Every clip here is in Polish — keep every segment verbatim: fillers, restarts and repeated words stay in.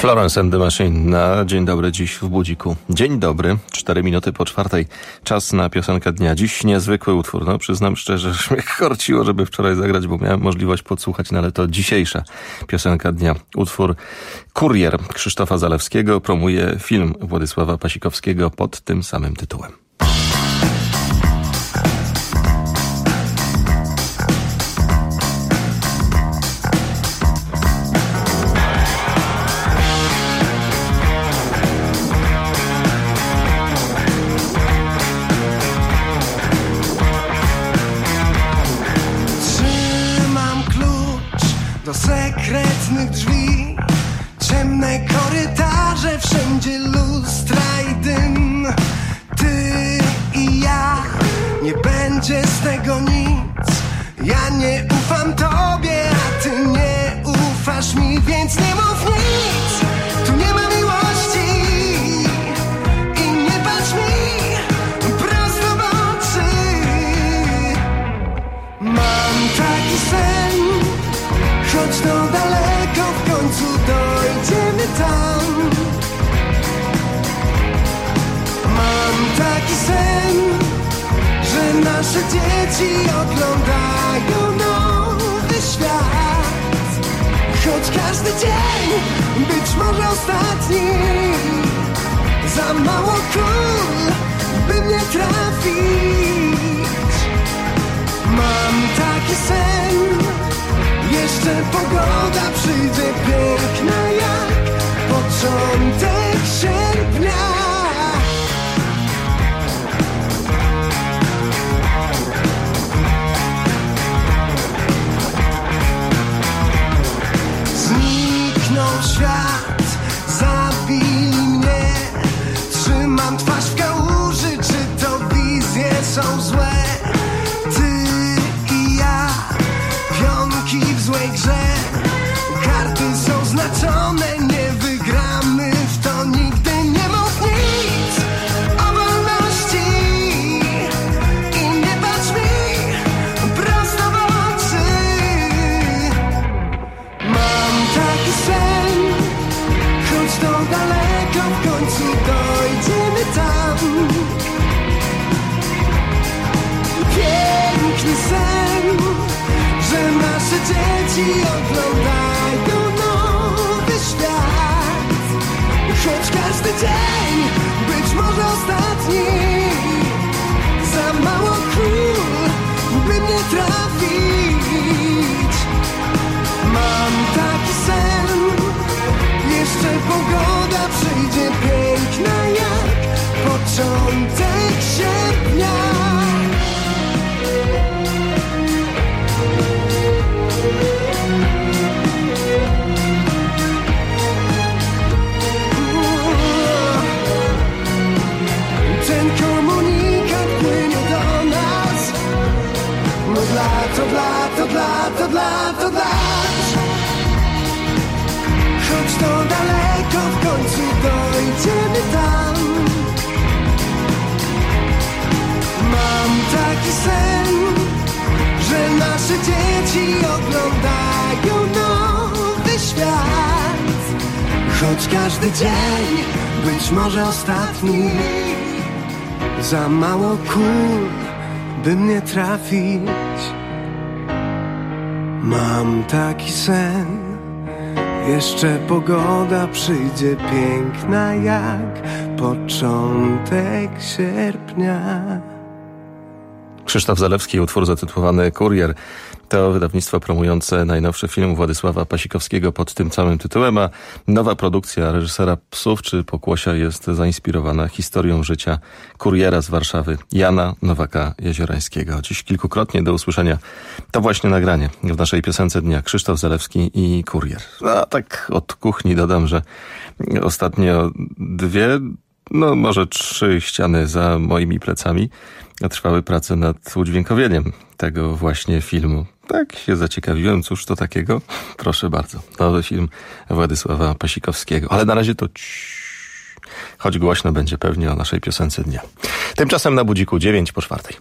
Florence and the Machine na Dzień Dobry dziś w Budziku. Dzień dobry, cztery minuty po czwartej. Czas na piosenkę dnia. Dziś niezwykły utwór. No przyznam szczerze, że mnie korciło, żeby wczoraj zagrać, bo miałem możliwość podsłuchać, no ale to dzisiejsza piosenka dnia. Utwór Kurier Krzysztofa Zalewskiego promuje film Władysława Pasikowskiego pod tym samym tytułem. Do sekretnych drzwi, ciemne korytarze, wszędzie lustra i dym. Ty i ja, nie będzie z tego nic. Ja nie ufam tobie, a ty nie ufasz mi, więc nie mów nic. Tu nie ma miłości i nie patrz mi prosto w oczy. Mam taki sen, choć to daleko, w końcu dojdziemy tam. Mam taki sen, że nasze dzieci oglądają nowy świat. Choć każdy dzień być może ostatni, za mało kul, by mnie trafić. Mam taki sen, jeszcze pogoda przyjdzie piękna jak początek sierpnia. Zniknął świat, zabili mnie. Trzymam twarz w kałuży, czy to wizje są złe? W złej grze karty są znaczone, nie wygramy w to nigdy. Nie mów nic o wolności i nie patrz mi prosto w oczy. Mam taki sen, choć to daleko, w końcu dojdziemy tam. Piękny sen, że nasze dzieci oglądają nowy świat. Choć każdy dzień być może ostatni, za mało kul, by mnie trafić. Mam taki sen, jeszcze pogoda przyjdzie piękna jak początek sierpnia. To dla, to dla, to dla, to dla. Choć to daleko, w końcu dojdziemy tam. Mam taki sen, że nasze dzieci oglądają nowy świat. Choć każdy dzień być może ostatni, za mało kul, by mnie trafić. Mam taki sen, jeszcze pogoda przyjdzie piękna jak początek sierpnia. Krzysztof Zalewski, utwór zatytułowany Kurier. To wydawnictwo promujące najnowszy film Władysława Pasikowskiego pod tym samym tytułem, a nowa produkcja reżysera Psów czy Pokłosia jest zainspirowana historią życia kuriera z Warszawy, Jana Nowaka-Jeziorańskiego. Dziś kilkukrotnie do usłyszenia to właśnie nagranie w naszej piosence dnia. Krzysztof Zalewski i Kurier. A tak od kuchni dodam, że ostatnio dwie, no może trzy ściany za moimi plecami trwały prace nad udźwiękowieniem tego właśnie filmu. Tak się zaciekawiłem, cóż to takiego? Proszę bardzo, nowy film Władysława Pasikowskiego. Ale na razie to ciii, choć głośno będzie pewnie o naszej piosence dnia. Tymczasem na Budziku dziewięć po czwartej.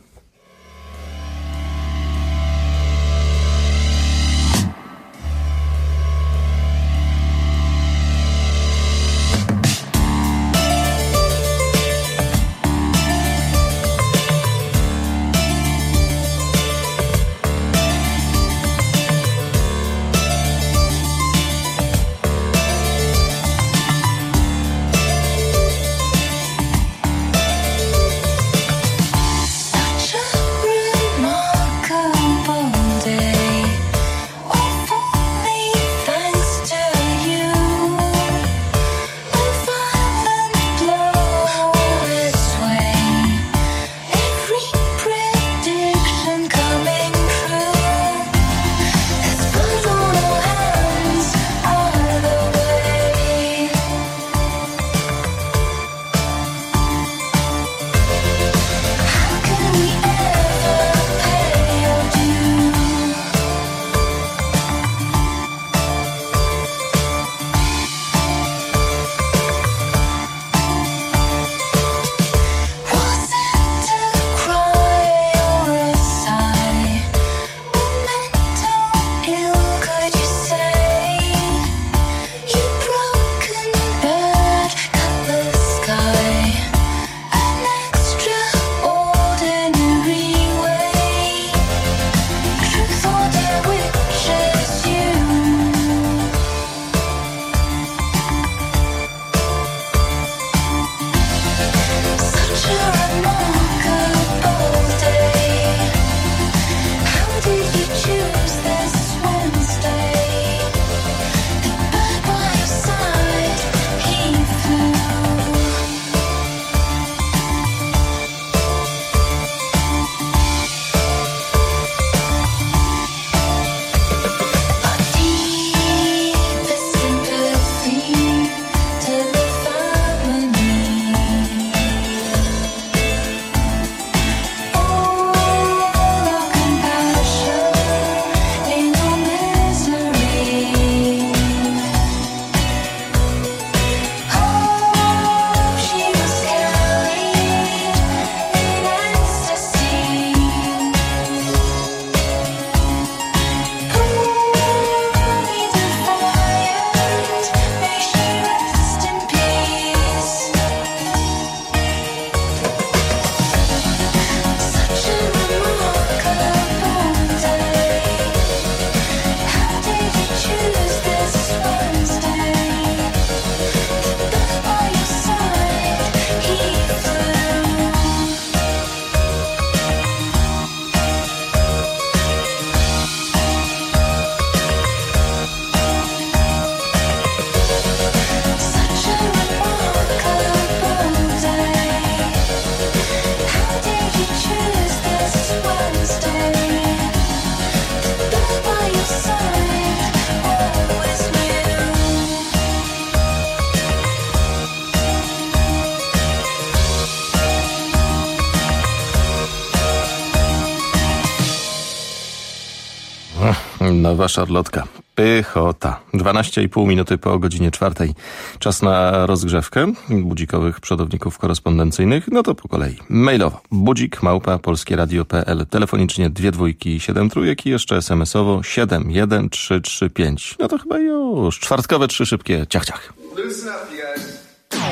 Nowa szarlotka. Pychota. dwanaście i pół minuty po godzinie czwartej. Czas na rozgrzewkę budzikowych przodowników korespondencyjnych. No to po kolei. Mailowo. Budzik małpa polskieradio kropka p l. Telefonicznie dwie dwójki siedem trójek i jeszcze es em esowo siedem jeden trzy trzy pięć. No to chyba już. Czwartkowe trzy szybkie ciach ciach. Listen up, you guys.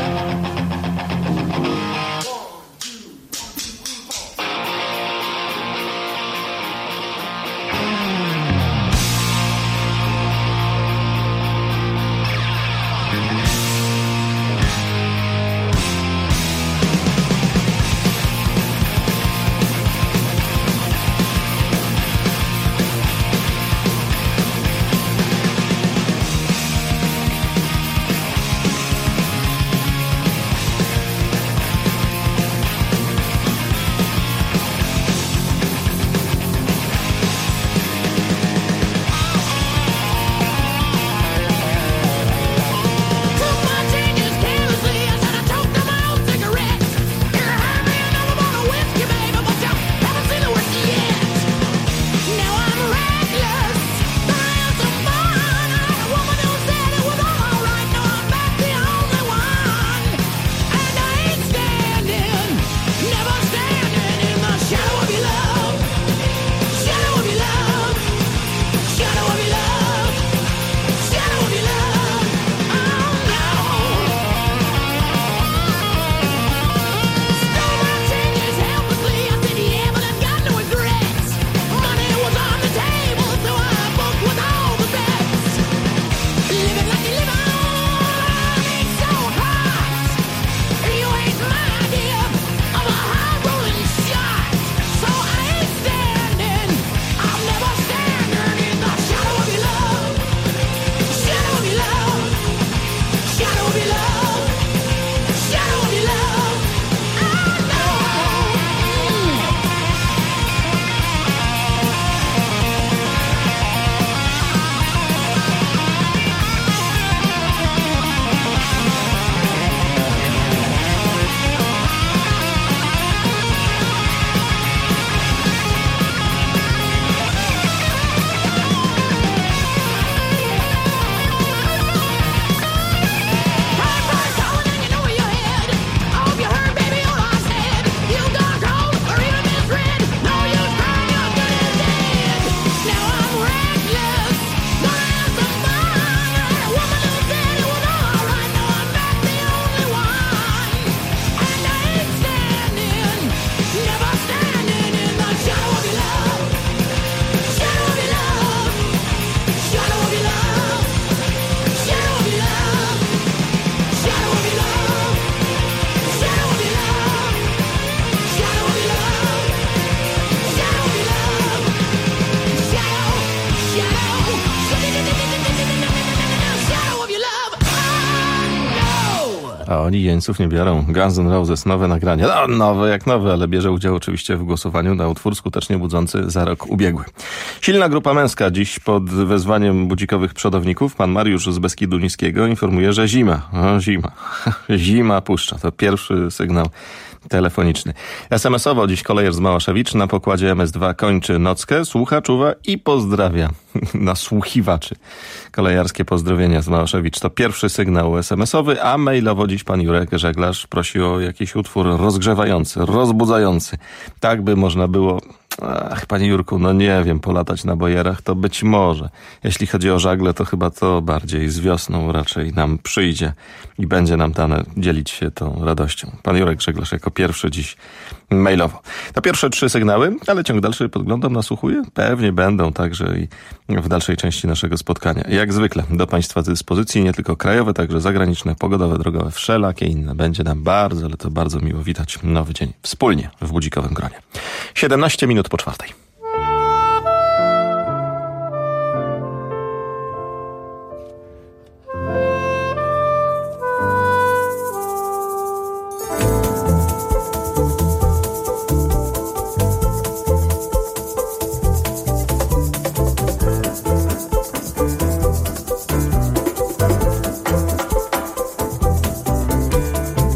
A oni jeńców nie biorą. Guns N' Roses, nowe nagranie. No, nowe jak nowe, ale bierze udział oczywiście w głosowaniu na utwór skutecznie budzący za rok ubiegły. Silna grupa męska dziś pod wezwaniem budzikowych przodowników. Pan Mariusz z Beskidu Niskiego informuje, że zima. O, zima. Zima puszcza. To pierwszy sygnał telefoniczny. es em esowo dziś kolejarz z Małaszewicz na pokładzie em es dwa kończy nockę, słucha, czuwa i pozdrawia nasłuchiwaczy. Kolejarskie pozdrowienia z Małaszewicz to pierwszy sygnał es em esowy, a mailowo dziś pan Jurek Żeglarz prosi o jakiś utwór rozgrzewający, rozbudzający. Tak by można było, ach, panie Jurku, no nie wiem, polatać na bojerach to być może. Jeśli chodzi o żagle, to chyba to bardziej z wiosną raczej nam przyjdzie i będzie nam dane dzielić się tą radością. Pan Jurek Żeglarz jako pierwszy dziś mailowo. To pierwsze trzy sygnały, ale ciąg dalszy podglądam, nasłuchuję. Pewnie będą także i w dalszej części naszego spotkania. Jak zwykle do państwa dyspozycji nie tylko krajowe, także zagraniczne, pogodowe, drogowe, wszelakie inne. Będzie nam bardzo, ale to bardzo miło witać nowy dzień wspólnie w budzikowym gronie. siedemnaście minut po czwartej.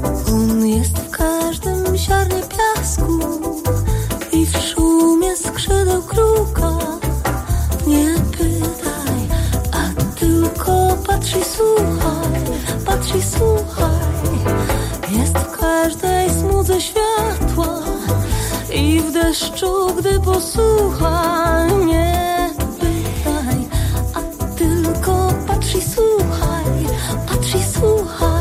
On jest w każdym ziarnie piasku i w szumie skrzydła. w deszczu, gdy posłucha, nie pytaj, a tylko patrz i słuchaj, patrz i słuchaj.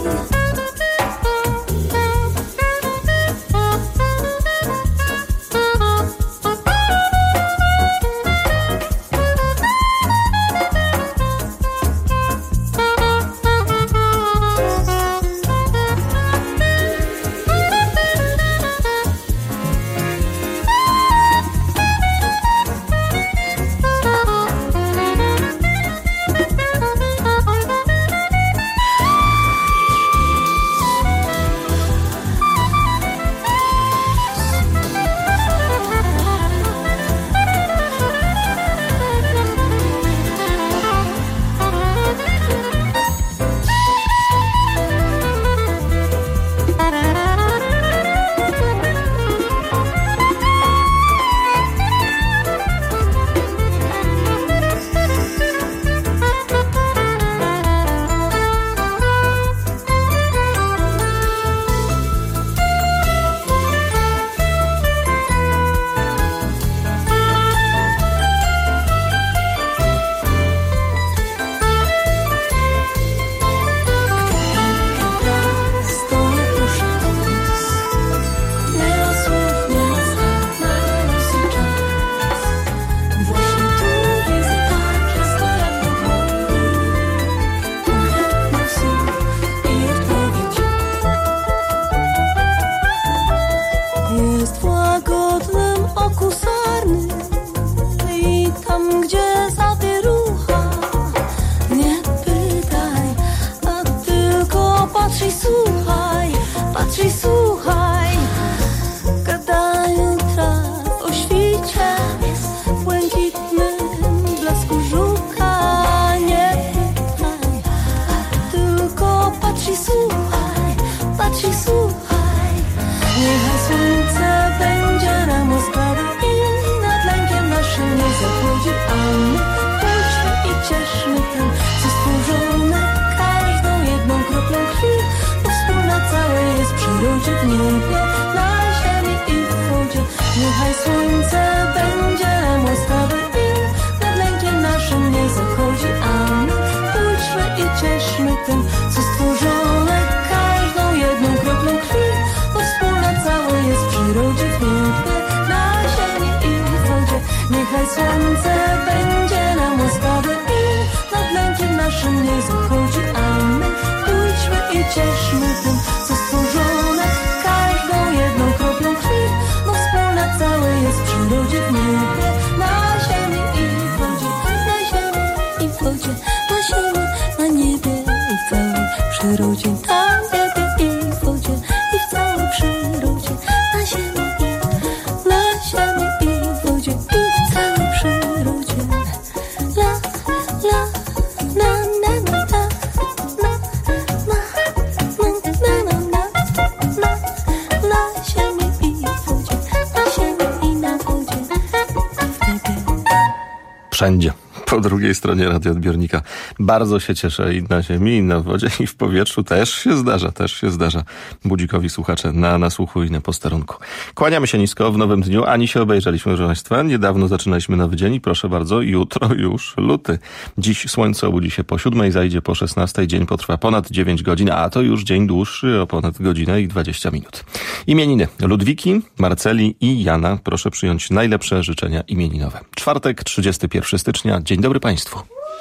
Wszędzie. Po drugiej stronie radioodbiornika. Bardzo się cieszę i na ziemi, i na wodzie, i w powietrzu też się zdarza, też się zdarza. Budzikowi słuchacze na nasłuchu i na posterunku. Kłaniamy się nisko w nowym dniu. Ani się obejrzeliśmy, proszę Państwa. Niedawno zaczynaliśmy nowy dzień i proszę bardzo, jutro już luty. Dziś słońce obudzi się po siódmej, zajdzie po szesnastej. Dzień potrwa ponad dziewięć godzin, a to już dzień dłuższy o ponad godzinę i dwadzieścia minut. Imieniny Ludwiki, Marceli i Jana. Proszę przyjąć najlepsze życzenia imieninowe. Czwartek, trzydziestego pierwszego stycznia. Dzień dobry Państwu.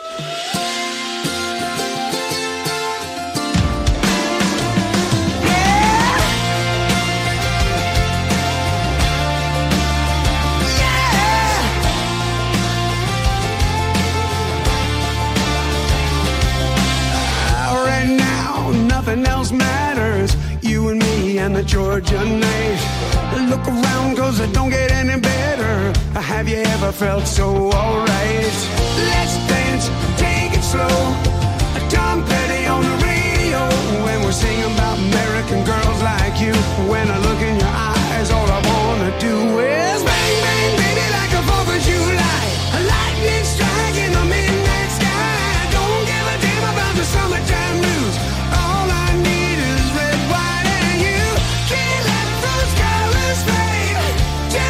Nothing else matters, you and me and the Georgia night. Look around cause it don't get any better. Have you ever felt so alright? Let's dance, take it slow. Tom Petty on the radio when we're singing about American girls like you. When I look in your eyes, all I wanna do is bang, bang, baby, like a fourth of July. A lightning strike in the midnight sky. Don't give a damn about the summertime blues. All I need is red, white, and you. Can't let those colors fade.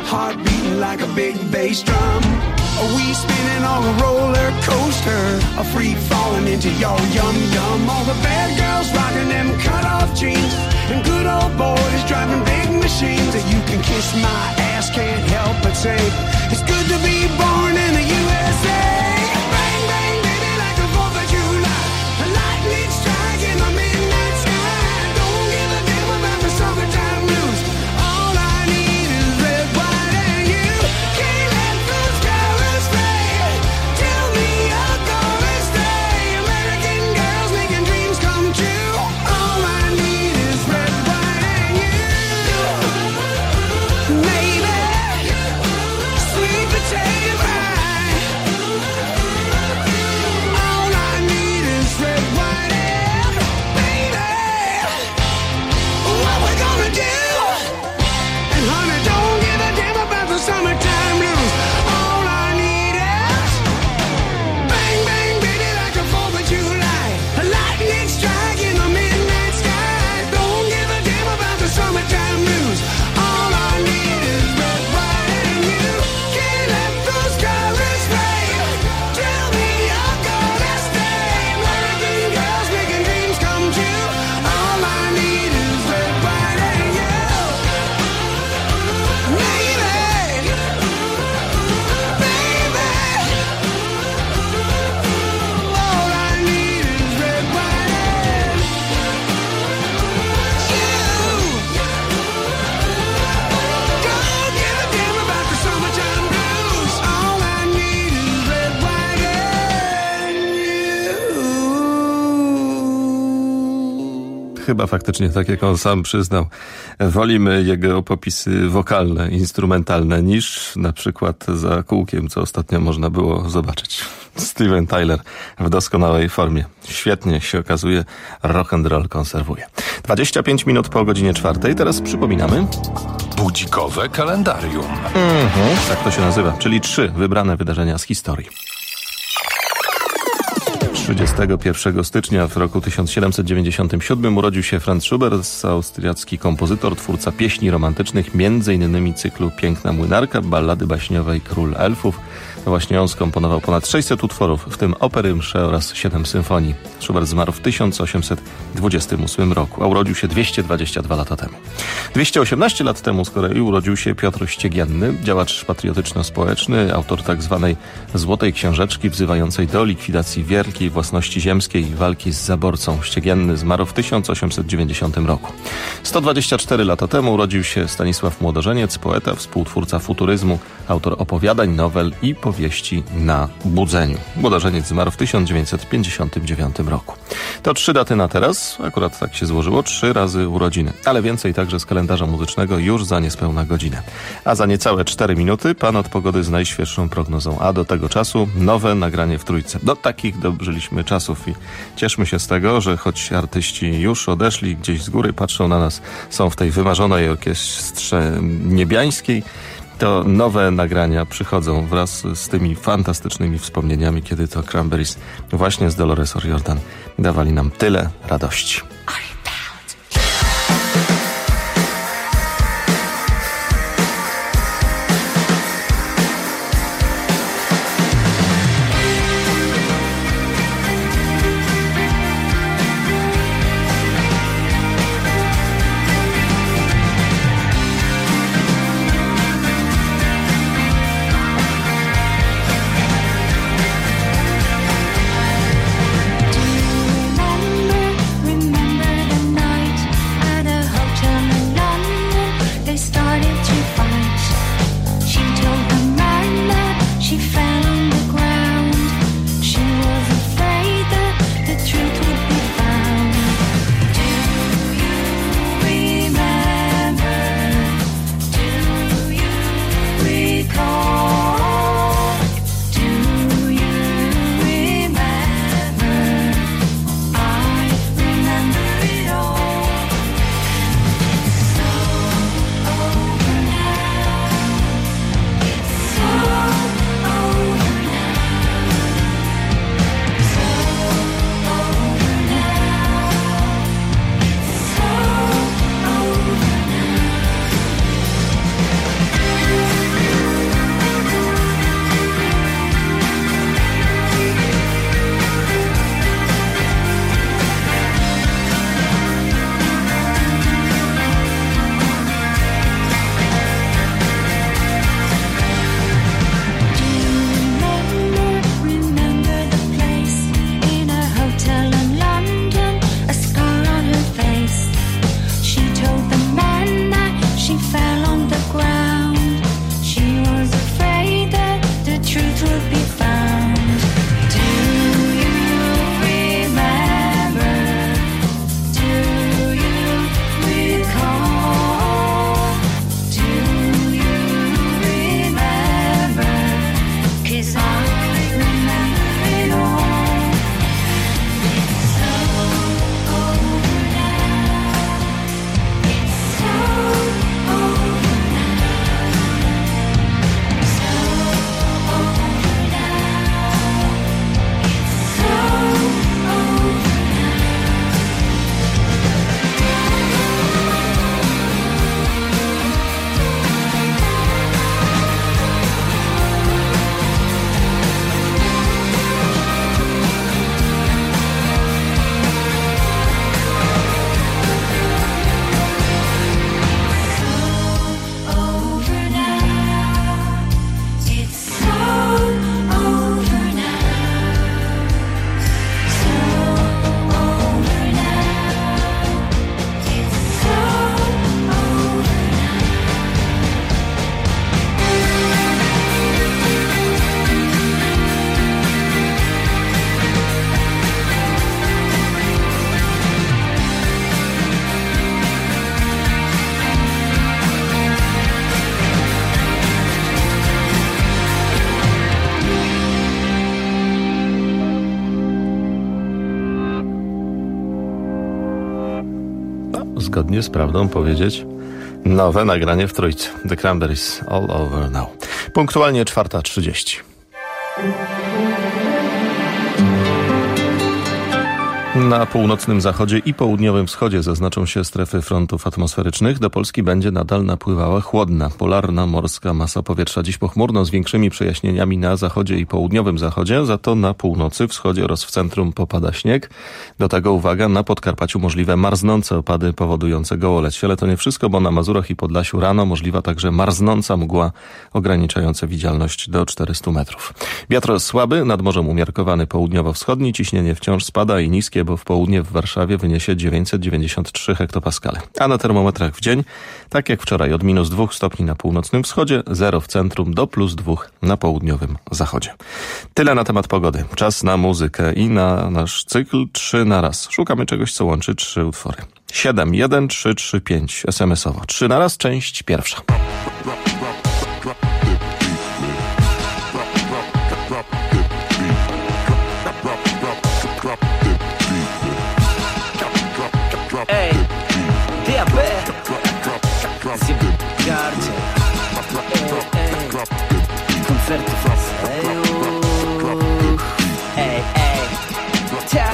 heart beating like a big bass drum. Are we spinning on a roller coaster? Are free falling into your yum yum? All the bad girls rocking them cut off jeans, and good old boys driving big machines. That you can kiss my ass, can't help but say it's good to be born in the U S A. Bang bang baby like the fourth of July, a lightning strike in the midnight sky. Don't give a damn about the summertime blues. All I need is red, white, and you. Can't let those colors fade. Tell me you're gonna stay. American girls making dreams come true. All I need is red, white, and you. Maybe sweet potato pie. All I need is red, white, and baby. What we gonna do? And honey, don't give a damn about the summertime blues. All I need is bang bang baby like the fourth of July, a lightning strike in the midnight sky. Don't give a damn about the summertime blues. All I need is red, white, and you. Can't let those colors fade. Tell me you're gonna stay. American girls making dreams come true. All I need is red, white, and you. Maybe, baby. All I need is red, white, and you. Don't give a damn about the summertime blues. All I need is red, white, and you. Chyba faktycznie, tak jak on sam przyznał, wolimy jego popisy wokalne, instrumentalne niż na przykład za kółkiem, co ostatnio można było zobaczyć. Steven Tyler w doskonałej formie. Świetnie się okazuje, rock and roll konserwuje. dwadzieścia pięć minut po godzinie czwartej. Teraz przypominamy. Budzikowe kalendarium. Mhm, tak to się nazywa, czyli trzy wybrane wydarzenia z historii. trzydziestego pierwszego stycznia w roku tysiąc siedemset dziewięćdziesiątym siódmym urodził się Franz Schubert, austriacki kompozytor, twórca pieśni romantycznych, między innymi cyklu Piękna młynarka, ballady baśniowej Król Elfów. Właśnie on skomponował ponad sześćset utworów, w tym opery, msze oraz siedem symfonii. Schubert zmarł w tysiąc osiemset dwudziestym ósmym roku, a urodził się dwieście dwadzieścia dwa lata temu. dwieście osiemnaście lat temu z kolei urodził się Piotr Ściegienny, działacz patriotyczno-społeczny, autor tak zwanej Złotej Książeczki wzywającej do likwidacji wielkiej własności ziemskiej i walki z zaborcą. Ściegienny zmarł w tysiąc osiemset dziewięćdziesiątym roku. sto dwadzieścia cztery lata temu urodził się Stanisław Młodożeniec, poeta, współtwórca futuryzmu, autor opowiadań, nowel i powieści na budzeniu. Młodożeniec zmarł w tysiąc dziewięćset pięćdziesiątym dziewiątym roku. To trzy daty na teraz, akurat tak się złożyło, trzy razy urodziny, ale więcej także z kalendarza muzycznego już za niespełna godzinę. A za niecałe cztery minuty pan od pogody z najświeższą prognozą, a do tego czasu nowe nagranie w Trójce. Do takich dożyliśmy czasów i cieszmy się z tego, że choć artyści już odeszli gdzieś z góry, patrzą na nas, są w tej wymarzonej orkiestrze niebiańskiej, to nowe nagrania przychodzą wraz z tymi fantastycznymi wspomnieniami, kiedy to Cranberries właśnie z Dolores O'Riordan dawali nam tyle radości. Remember zgodnie z prawdą powiedzieć nowe nagranie w trójce. The Cranberries, All Over Now. Punktualnie czwarta trzydzieści. Na północnym zachodzie i południowym wschodzie zaznaczą się strefy frontów atmosferycznych. Do Polski będzie nadal napływała chłodna, polarna, morska masa powietrza. Dziś pochmurno z większymi przejaśnieniami na zachodzie i południowym zachodzie, za to na północy, wschodzie oraz w centrum popada śnieg. Do tego uwaga, na Podkarpaciu możliwe marznące opady powodujące gołoleć. Ale to nie wszystko, bo na Mazurach i Podlasiu rano możliwa także marznąca mgła ograniczająca widzialność do czterystu metrów. Wiatr słaby, nad morzem umiarkowany południowo-wschodni, ciśnienie wciąż spada i niskie, bo w południe w Warszawie wyniesie dziewięćset dziewięćdziesiąt trzy hektopaskale. A na termometrach w dzień, tak jak wczoraj, od minus dwóch stopni na północnym wschodzie, zero w centrum do plus dwóch na południowym zachodzie. Tyle na temat pogody. Czas na muzykę i na nasz cykl trzy na raz. Szukamy czegoś, co łączy trzy utwory. siedem jeden trzy trzy pięć es em es owo. Trzy na raz, część pierwsza. Ej, D A B Zjegardzie koncerty Ej, ej Ta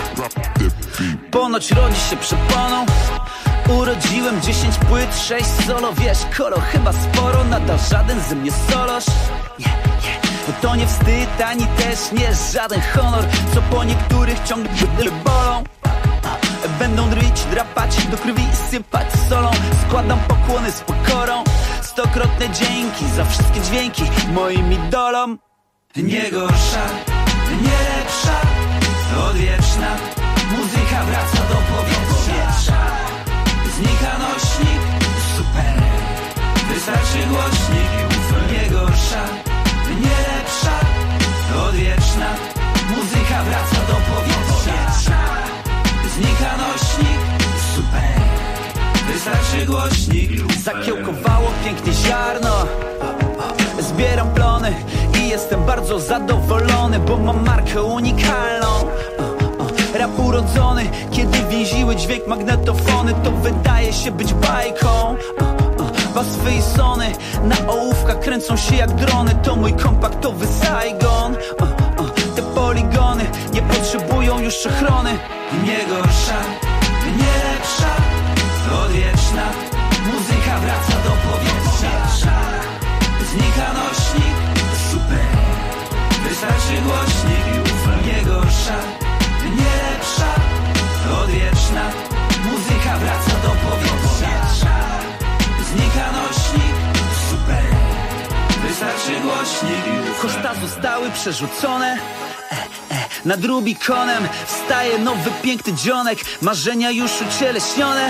Ponoć rodzi się przeponą. Urodziłem dziesięć płyt, sześć solo. Wiesz, kolo chyba sporo, nadal żaden ze mnie solosz. Nie, nie, to nie wstyd, ani też nie żaden honor, co po niektórych ciągle bolą. Będą dryć, drapać, do krwi sypać solą. Składam pokłony z pokorą. Stokrotne dzięki za wszystkie dźwięki moim idolom. Nie gorsza, nie lepsza, odwieczna muzyka wraca do powietrza. Znika nośnik, super, wystarczy głośnik. Nie gorsza, nie lepsza, odwieczna muzyka wraca do powietrza. Znika nośnik, super, wystarczy głośnik. Zakiełkowało pięknie ziarno, zbieram plony i jestem bardzo zadowolony, bo mam markę unikalną. Rap urodzony, kiedy więziły dźwięk magnetofony, to wydaje się być bajką. Paswy i sony na ołówkach kręcą się jak drony, to mój kompaktowy Saigon. Te poligony nie potrzebują już ochrony. Nie gorsza, nie lepsza, odwieczna muzyka wraca do powietrza. Znika nośnik, super, wystarczy głośnik. Nie gorsza, nie lepsza, odwieczna muzyka wraca do powietrza. Znika nośnik, super, wystarczy głośnik. Koszta zostały przerzucone nad Rubikonem. Wstaje nowy piękny dzionek, marzenia już ucieleśnione.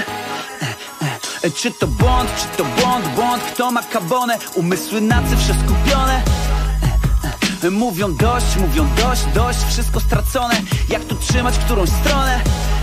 Czy to błąd, czy to błąd, błąd, kto ma kabonę? Umysły na cyfrze skupione. Mówią dość, mówią dość, dość, wszystko stracone. Jak tu trzymać którąś stronę?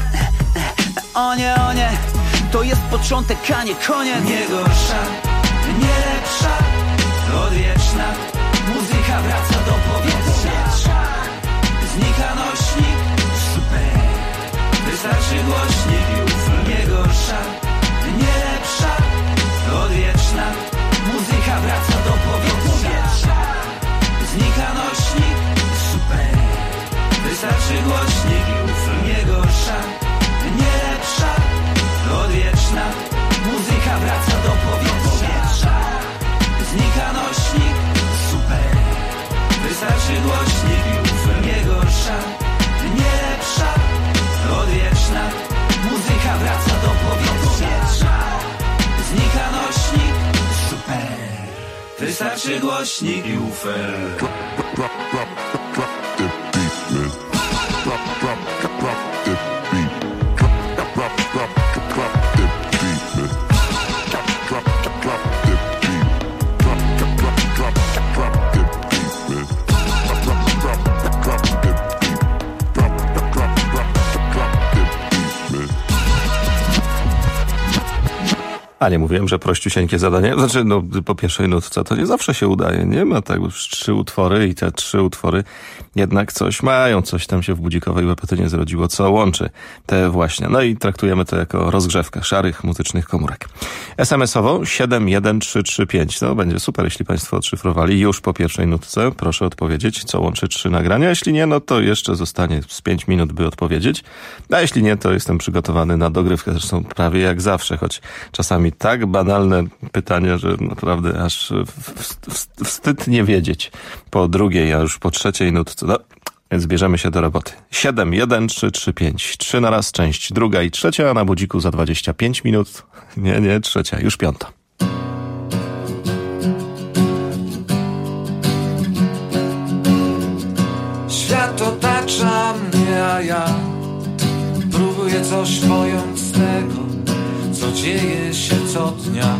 O nie, o nie, to jest początek, a nie koniec. Nie gorsza, nie lepsza, odwieczna muzyka wraca do powietrza. Znika nośnik, super, wystarczy głośnik. Nie gorsza, nie lepsza, odwieczna muzyka wraca do powietrza. Znika nośnik, super, wystarczy głośnik. Nie gorsza, nie lepsza, odwieczna muzyka wraca do powietrza. Znika nośnik, super, wystarczy głośnik. Nie gorsza, nie lepsza, odwieczna muzyka wraca do powietrza. Znika nośnik, super, wystarczy głośnik. A nie mówiłem, że prościusieńkie zadanie. Znaczy, no po pierwszej nutce to nie zawsze się udaje. Nie ma tak już trzy utwory i te trzy utwory jednak coś mają. Coś tam się w budzikowej łepetynie zrodziło, co łączy te właśnie. No i traktujemy to jako rozgrzewkę szarych muzycznych komórek. es em esowo siedem jeden trzy trzy pięć. No będzie super, jeśli państwo odszyfrowali już po pierwszej nutce. Proszę odpowiedzieć, co łączy trzy nagrania. Jeśli nie, no to jeszcze zostanie z pięć minut, by odpowiedzieć. A jeśli nie, to jestem przygotowany na dogrywkę. Zresztą prawie jak zawsze, choć czasami tak banalne pytania, że naprawdę aż wstyd nie wiedzieć. Po drugiej, a już po trzeciej nutce. No, więc bierzemy się do roboty. siedem jeden trzy trzy pięć. Trzy na raz, część druga i trzecia, a na budziku za dwadzieścia pięć minut. Nie, nie, trzecia, już piąta. Świat otacza mnie, a ja próbuję coś pojąć z tego, co dzieje się co dnia.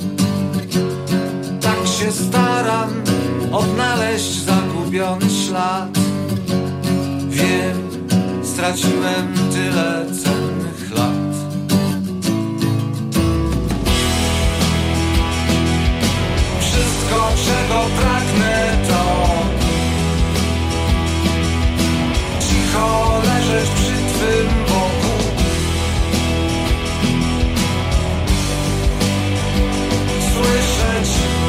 Tak się staram odnaleźć zagubiony ślad. Wiem, straciłem tyle cennych lat. Wszystko, czego pragnę, to cicho leżeć przy twym boku. Słyszeć,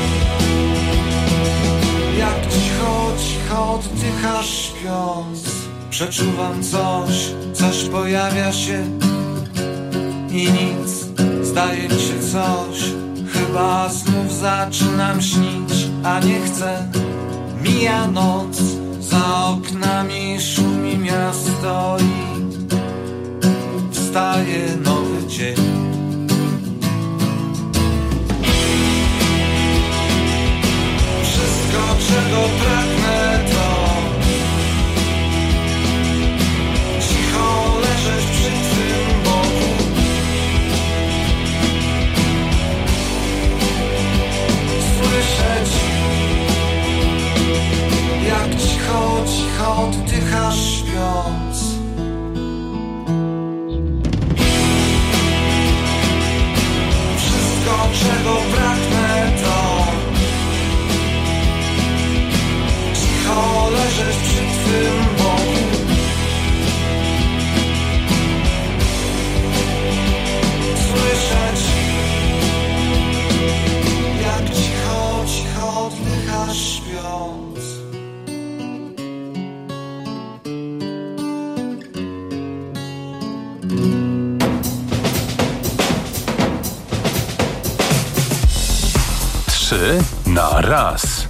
jak cicho, cicho oddychasz śpiąc. Przeczuwam coś, coś pojawia się i nic, zdaje mi się coś. Chyba znów zaczynam śnić, a nie chcę. Mija noc, za oknami szumi miasto i wstaje nowy dzień. Wszystko, czego pragnę, to cicho leżeć przy twym boku. Słyszeć, jak cicho, cicho oddychasz śpiąc. Wszystko, czego pragnę, to cicho leżeć przy twym boku. Słyszeć, jak cicho, cicho oddychasz śpiąc. Trzy na raz.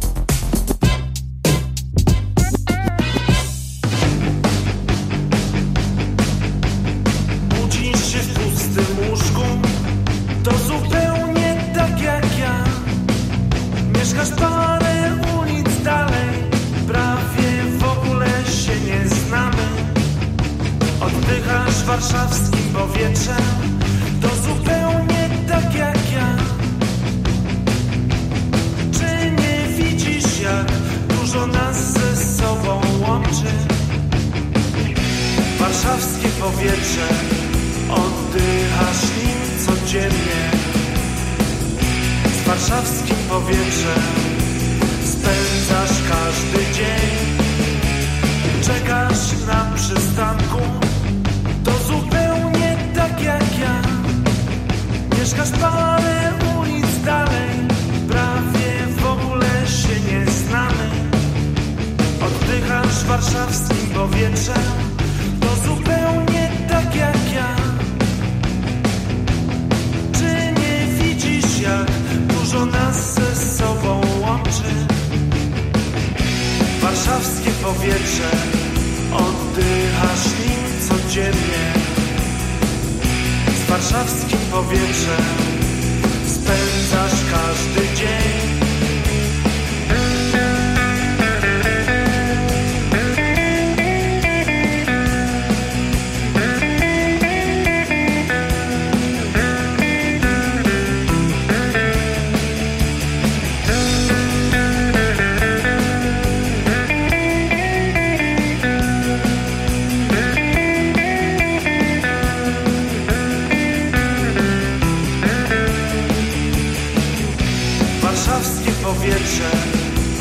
Budzisz się w pustym łóżku, to zupełnie tak jak ja. Mieszkasz parę ulic dalej, prawie w ogóle się nie znamy. Oddychasz warszawskim powietrzem, to zupełnie tak jak ja. Czy nie widzisz, jak dużo nas ze sobą łączy? Warszawskie powietrze, oddychasz nim codziennie. Z warszawskim powietrzem spędzasz każdy dzień. Czekasz na przystanku, to zupełnie tak jak ja. Mieszkasz parę ulic dalej, prawie w ogóle się nie znamy. Oddychasz warszawskim powietrzem, to zupełnie tak jak ja. Czy nie widzisz, jak dużo nas ze sobą łączy? Warszawskie powietrze, oddychasz nim codziennie. Z warszawskim powietrzem spędzasz każdy dzień.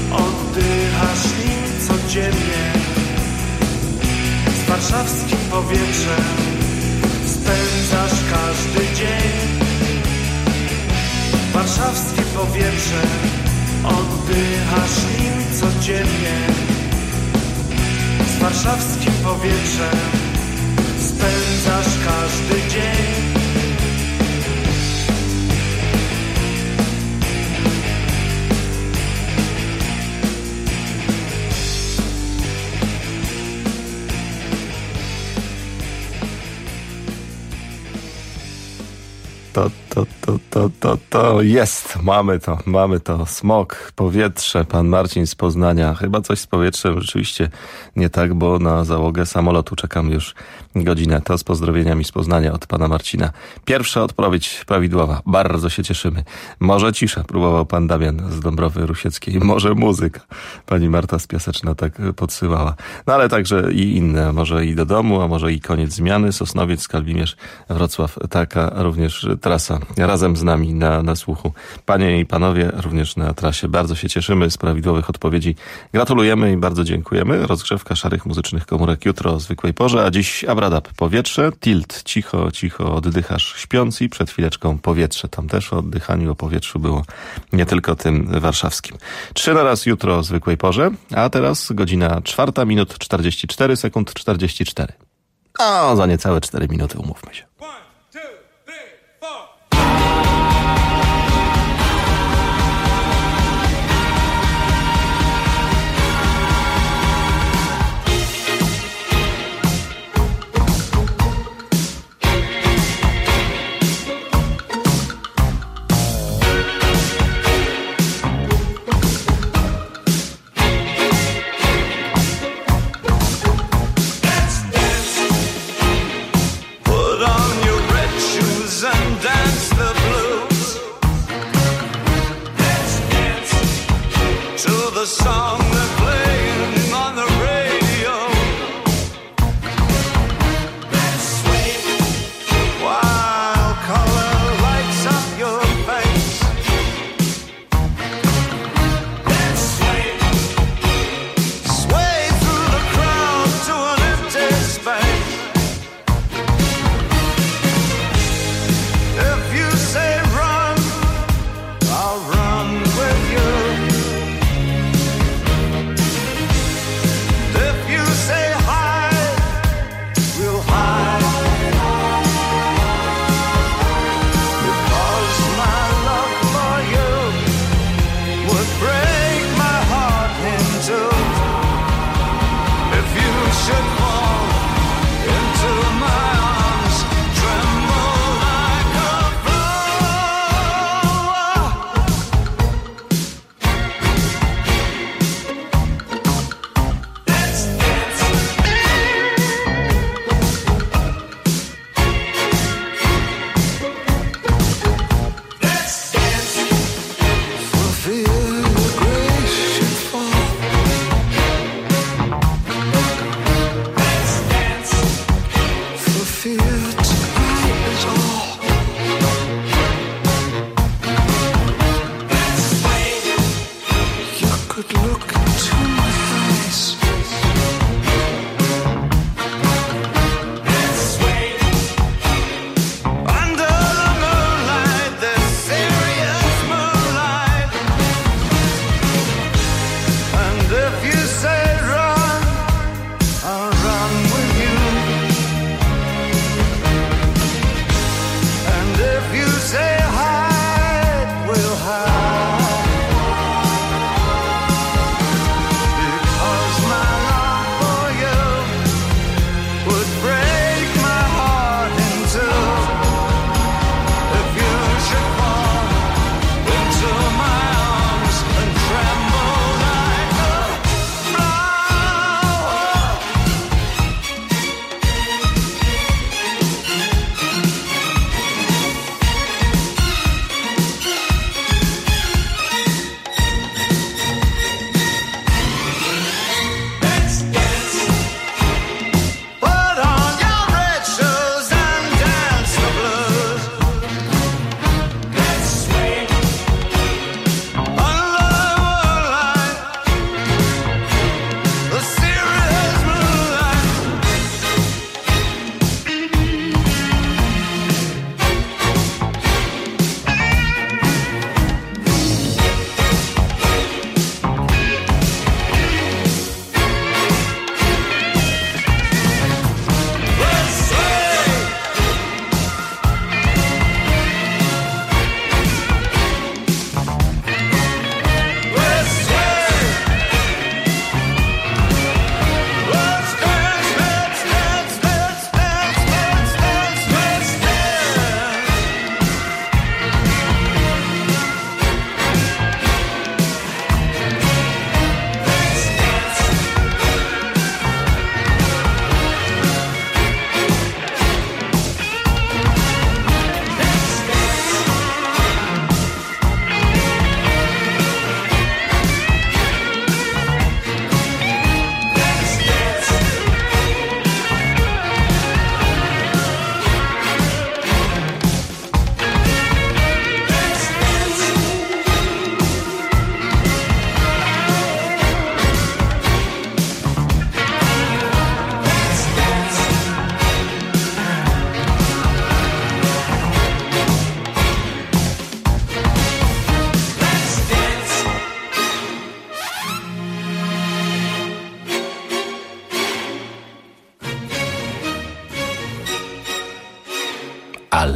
oddychasz nim codziennie. Z warszawskim powietrzem spędzasz każdy dzień. Warszawskie powietrze oddychasz nim codziennie. Z warszawskim powietrzem spędzasz każdy dzień. To, to, to, to, to, to jest, mamy to, mamy to. Smog, powietrze, pan Marcin z Poznania. Chyba coś z powietrzem rzeczywiście nie tak, bo na załogę samolotu czekam już godzinę. To z pozdrowieniami z Poznania od pana Marcina. Pierwsza odpowiedź prawidłowa. Bardzo się cieszymy. Może cisza, próbował pan Damian z Dąbrowy Rusieckiej. Może muzyka. Pani Marta z Piaseczna tak podsyłała. No ale także i inne. Może i do domu, a może i koniec zmiany. Sosnowiec, Skalbimierz, Wrocław. Taka również trasa razem z nami na, na słuchu. Panie i panowie, również na trasie. Bardzo się cieszymy z prawidłowych odpowiedzi. Gratulujemy i bardzo dziękujemy. Rozgrzewka szarych muzycznych komórek jutro o zwykłej porze, a dziś Abradab, powietrze, Tilt, cicho, cicho oddychasz śpiąc i przed chwileczką powietrze. Tam też o oddychaniu, o powietrzu było, nie tylko tym warszawskim. Trzy na raz jutro o zwykłej porze, a teraz godzina czwarta, minut czterdzieści cztery, sekund czterdzieści cztery. O, za niecałe cztery minuty, umówmy się.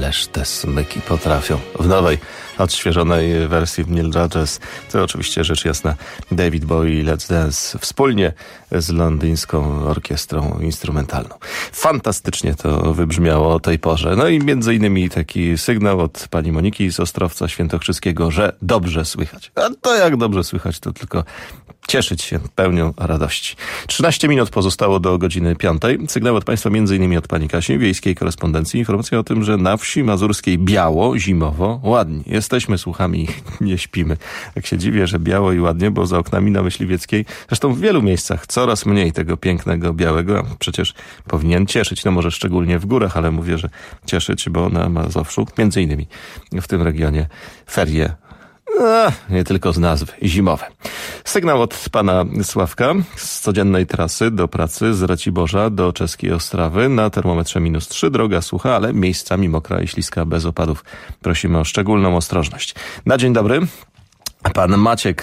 ależ te smyki potrafią. W nowej, odświeżonej wersji w Neil Rodgers. To oczywiście rzecz jasna David Bowie i Let's Dance wspólnie z londyńską orkiestrą instrumentalną. Fantastycznie to wybrzmiało o tej porze. No i między innymi taki sygnał od pani Moniki z Ostrowca Świętokrzyskiego, że dobrze słychać. A to jak dobrze słychać, to tylko cieszyć się pełnią radości. trzynaście minut pozostało do godziny piątej. Sygnał od państwa między innymi od pani Kasi, wiejskiej korespondencji. Informacja o tym, że na wsi mazurskiej biało, zimowo, ładnie. Jesteśmy, słuchamy i nie śpimy. Tak się dziwię, że biało i ładnie, bo za oknami na Myśliwieckiej, zresztą w wielu miejscach coraz mniej tego pięknego białego. A przecież powinien cieszyć, no może szczególnie w górach, ale mówię, że cieszyć, bo na Mazowszu, między innymi w tym regionie, ferie A, nie tylko z nazwy, zimowe. Sygnał od pana Sławka z codziennej trasy do pracy z Raciborza do Czeskiej Ostrawy na termometrze minus trzy. Droga sucha, ale miejscami mokra i śliska bez opadów. Prosimy o szczególną ostrożność. Na dzień dobry. Pan Maciek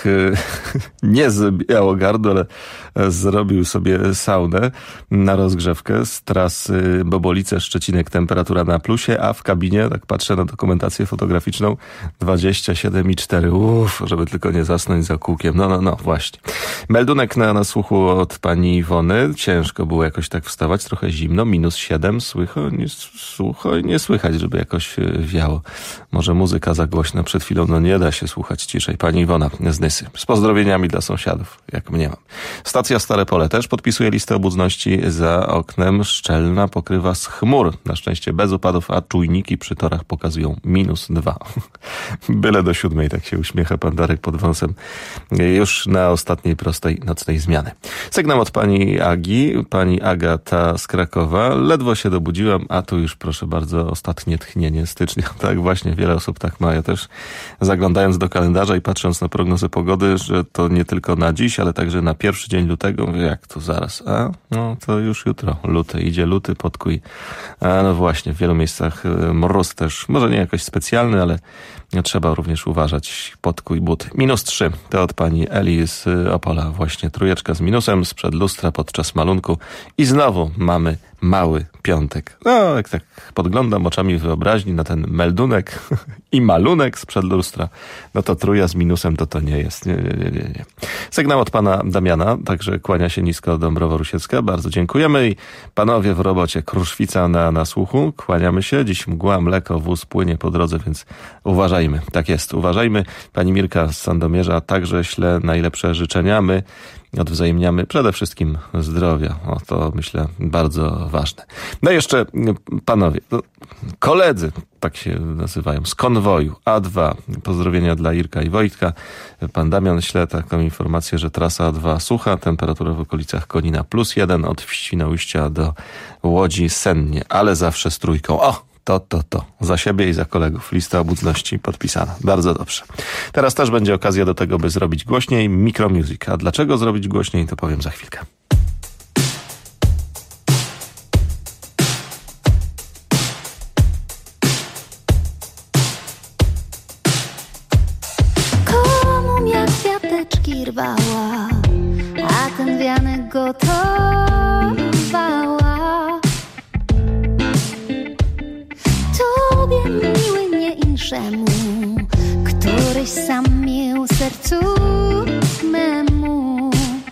nie z Białogardu, ale zrobił sobie saunę na rozgrzewkę z trasy Bobolice-Szczecinek, temperatura na plusie, a w kabinie, tak patrzę na dokumentację fotograficzną, dwadzieścia siedem i cztery. Uff, żeby tylko nie zasnąć za kółkiem. No, no, no, właśnie. Meldunek na, na słuchu od pani Iwony. Ciężko było jakoś tak wstawać, trochę zimno, minus siedem. Słycho, nie, słucho, nie słychać, żeby jakoś wiało. Może muzyka za głośna przed chwilą, no nie da się słuchać ciszej. Pani Iwona z Nysy. Z pozdrowieniami dla sąsiadów, jak mnie mam. Stacja Stare Pole też podpisuje listę obudności. Za oknem szczelna pokrywa z chmur. Na szczęście bez upadów, a czujniki przy torach pokazują minus dwa. Byle do siódmej, tak się uśmiecha pan Darek pod wąsem. Już na ostatniej prostej nocnej zmiany. Sygnał od pani Agi. Pani Agata z Krakowa. Ledwo się dobudziłam, a tu już proszę bardzo ostatnie tchnienie stycznia. Tak właśnie, wiele osób tak ma. Ja też zaglądając do kalendarza i patrząc na prognozę pogody, że to nie tylko na dziś, ale także na pierwszy dzień lutego. Mówię, jak to zaraz? A, no to już jutro. Luty. Idzie luty, podkuj. A no właśnie, w wielu miejscach mróz też. Może nie jakoś specjalny, ale trzeba również uważać. Podkuj but. Minus trzy. To od pani Eli z Opola. Właśnie trójeczka z minusem sprzed lustra podczas malunku. I znowu mamy mały piątek. No, jak tak podglądam oczami wyobraźni na ten meldunek i malunek sprzed lustra, no to trójka z minusem to to nie jest. Nie, nie, nie, nie. Sygnał od pana Damiana, także kłania się nisko Dąbrowa Rusiecka. Bardzo dziękujemy i panowie w robocie Kruszwica na, na słuchu. Kłaniamy się. Dziś mgła, mleko, wóz płynie po drodze, więc uważajmy. Tak jest, uważajmy. Pani Mirka z Sandomierza także śle najlepsze życzenia. My odwzajemniamy przede wszystkim zdrowia. O, to myślę bardzo ważne. No i jeszcze panowie, koledzy, tak się nazywają, z konwoju A dwa. Pozdrowienia dla Irka i Wojtka. Pan Damian śle taką informację, że trasa A dwa sucha, temperatura w okolicach Konina plus jeden, od Świnoujścia do Łodzi sennie, ale zawsze z trójką. O! To, to, to. Za siebie i za kolegów. Lista obudności podpisana. Bardzo dobrze. Teraz też będzie okazja do tego, by zrobić głośniej Micromusic. A dlaczego zrobić głośniej, to powiem za chwilkę. Komu jak kwiateczki rwała, a ten wianek gotowała. Tobie miły, nie inszemu, któryś sam mił sercu memu.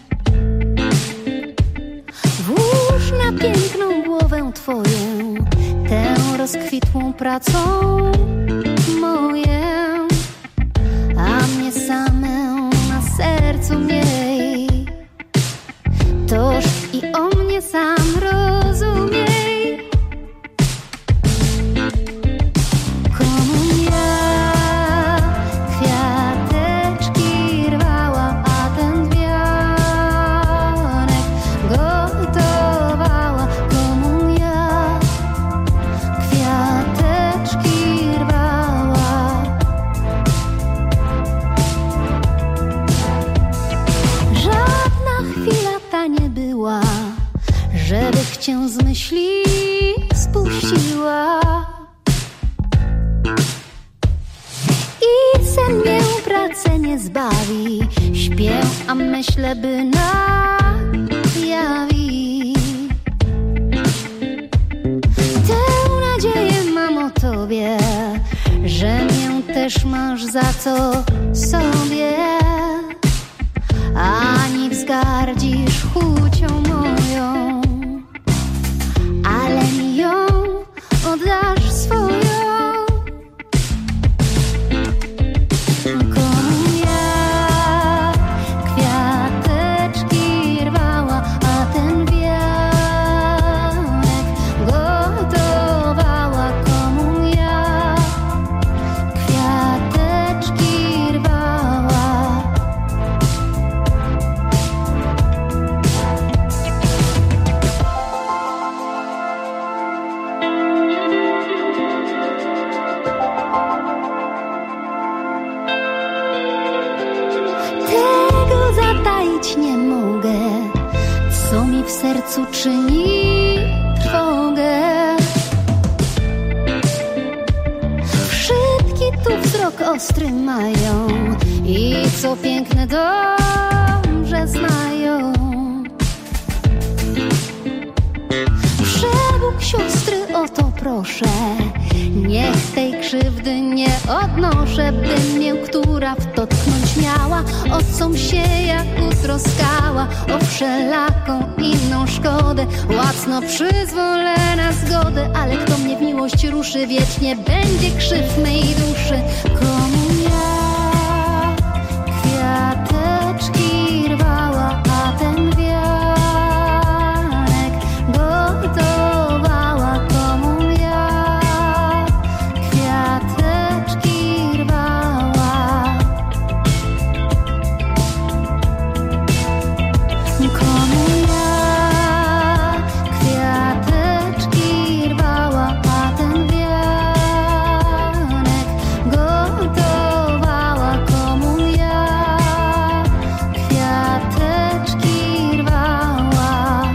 Włóż na piękną głowę twoją tę rozkwitłą pracą moję, a mnie samę na sercu miej. Toż i o mnie sam rozumiej. Żebych cię z myśli spuściła i sen mnie pracę nie zbawi. Śpię, a myślę, by najawi. Tę nadzieję mam o tobie. tobie, że mię też masz za co sobie, ani wzgardzisz chucią moją, ale mi ją oddasz swoją. Nie mogę, co mi w sercu czyni trwogę. Wszystkie tu wzrok ostry mają i co piękne dobrze znają. Przebóg siostry, o to proszę, niech tej krzywdy nie odnoszę, by mię, która w to tknąć miała, o com się jak utroskała, o wszelaką inną szkodę, łacno przyzwolę na zgodę, ale kto mnie w miłość ruszy, wiecznie będzie krzyw mej duszy. Komu ja kwiateczki rwała, a ten wianek gotowała, komu ja kwiateczki rwała, komu ja kwiateczki rwała, a ten wianek gotowała, komu ja kwiateczki rwała.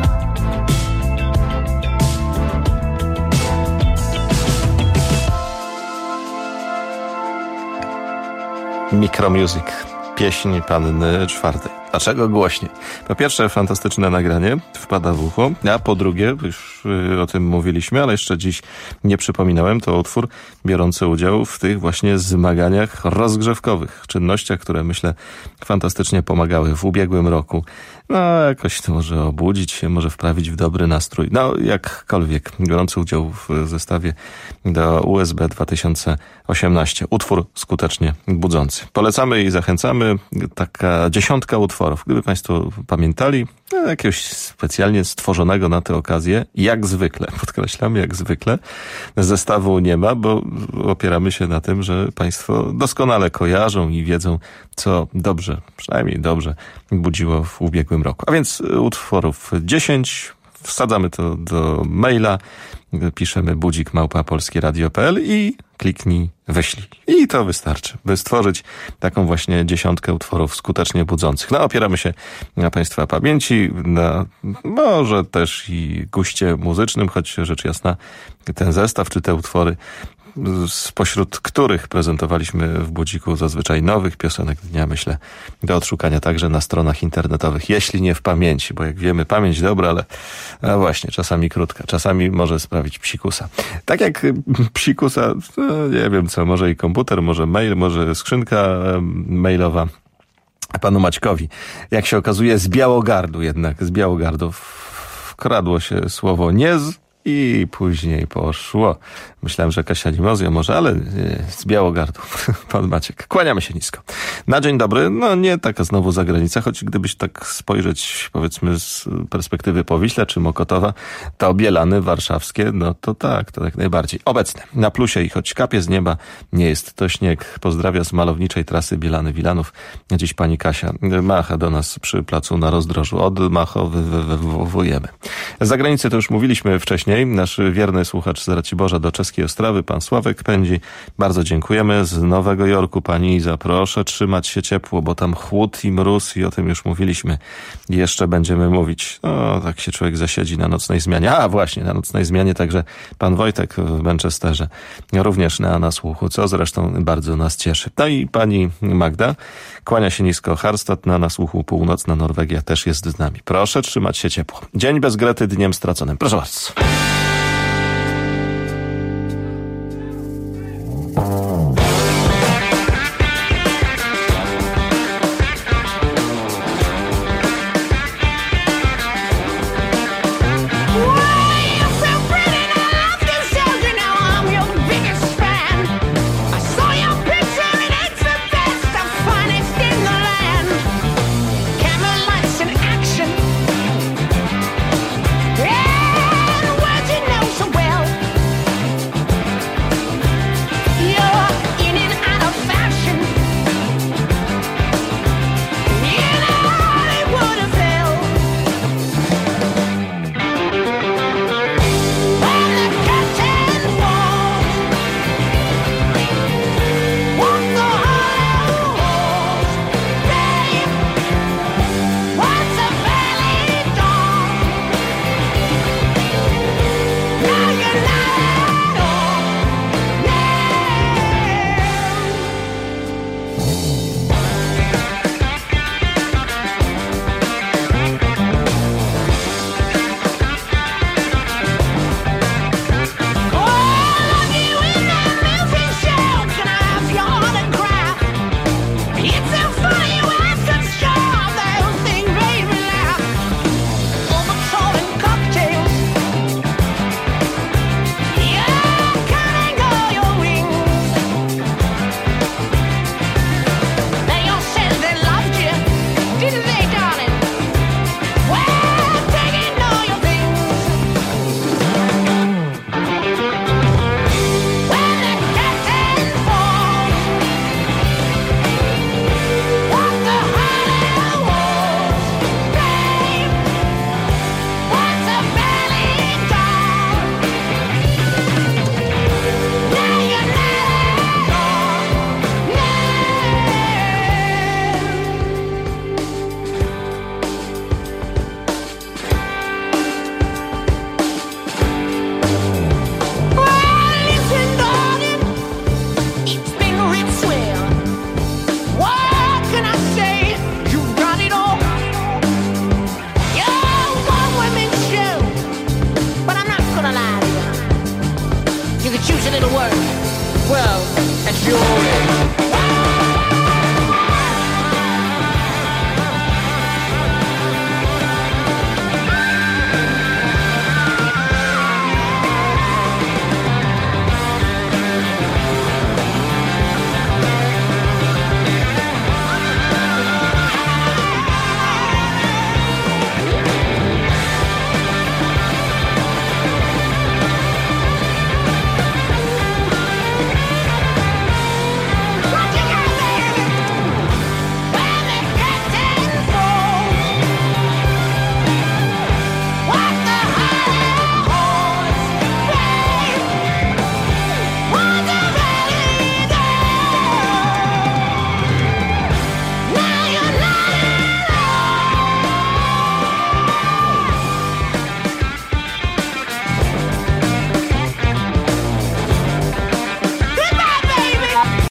Micromusic, pieśń Panny Czwartej. Dlaczego głośniej? Po pierwsze, fantastyczne nagranie, wpada w ucho, a po drugie, już o tym mówiliśmy, ale jeszcze dziś nie przypominałem, to utwór biorący udział w tych właśnie zmaganiach rozgrzewkowych, czynnościach, które myślę fantastycznie pomagały w ubiegłym roku. No, jakoś to może obudzić się, może wprawić w dobry nastrój. No, jakkolwiek, biorący udział w zestawie do U S B dwa tysiące osiemnaście. Utwór skutecznie budzący. Polecamy i zachęcamy. Taka dziesiątka utworów. Gdyby Państwo pamiętali, no, jakiegoś specjalnie stworzonego na tę okazję, jak zwykle, podkreślamy, jak zwykle, zestawu nie ma, bo opieramy się na tym, że Państwo doskonale kojarzą i wiedzą, co dobrze, przynajmniej dobrze budziło w ubiegłym roku. A więc utworów dziesięć, wsadzamy to do maila, piszemy budzik małpa polskie radio kropka p l i kliknij wyślij. I to wystarczy, by stworzyć taką właśnie dziesiątkę utworów skutecznie budzących. No, opieramy się na Państwa pamięci, na może też i guście muzycznym, choć rzecz jasna ten zestaw czy te utwory, spośród których prezentowaliśmy w Budziku zazwyczaj nowych piosenek dnia, myślę, do odszukania także na stronach internetowych, jeśli nie w pamięci, bo jak wiemy, pamięć dobra, ale a właśnie, czasami krótka, czasami może sprawić psikusa. Tak jak psikusa, no, nie wiem co, może i komputer, może mail, może skrzynka mailowa panu Maćkowi. Jak się okazuje, z Białogardu jednak, z Białogardu wkradło się słowo nie z i później poszło. Myślałem, że jakaś animozja może, ale nie, z Białogardu. Pan Maciek. Kłaniamy się nisko. Na dzień dobry. No nie taka znowu zagranica, choć gdybyś tak spojrzeć, powiedzmy, z perspektywy Powiśla czy Mokotowa, to Bielany warszawskie, no to tak, to jak najbardziej. Obecne. Na plusie i choć kapie z nieba, nie jest to śnieg. Pozdrawia z malowniczej trasy Bielany-Wilanów. Dziś pani Kasia macha do nas przy placu na Rozdrożu. Odmachowujemy. Z zagranicy to już mówiliśmy wcześniej. Nasz wierny słuchacz z Raciborza do czeskiej Ostrawy, pan Sławek pędzi. Bardzo dziękujemy. Z Nowego Jorku pani Iza, proszę trzymać się ciepło, bo tam chłód i mróz i o tym już mówiliśmy. I jeszcze będziemy mówić. No, tak się człowiek zasiedzi na nocnej zmianie. A właśnie, na nocnej zmianie także pan Wojtek w Manchesterze. Również na nasłuchu, co zresztą bardzo nas cieszy. No i pani Magda kłania się nisko. Harstad na nasłuchu, północna Norwegia też jest z nami. Proszę trzymać się ciepło. Dzień bez Grety dniem straconym. Proszę bardzo.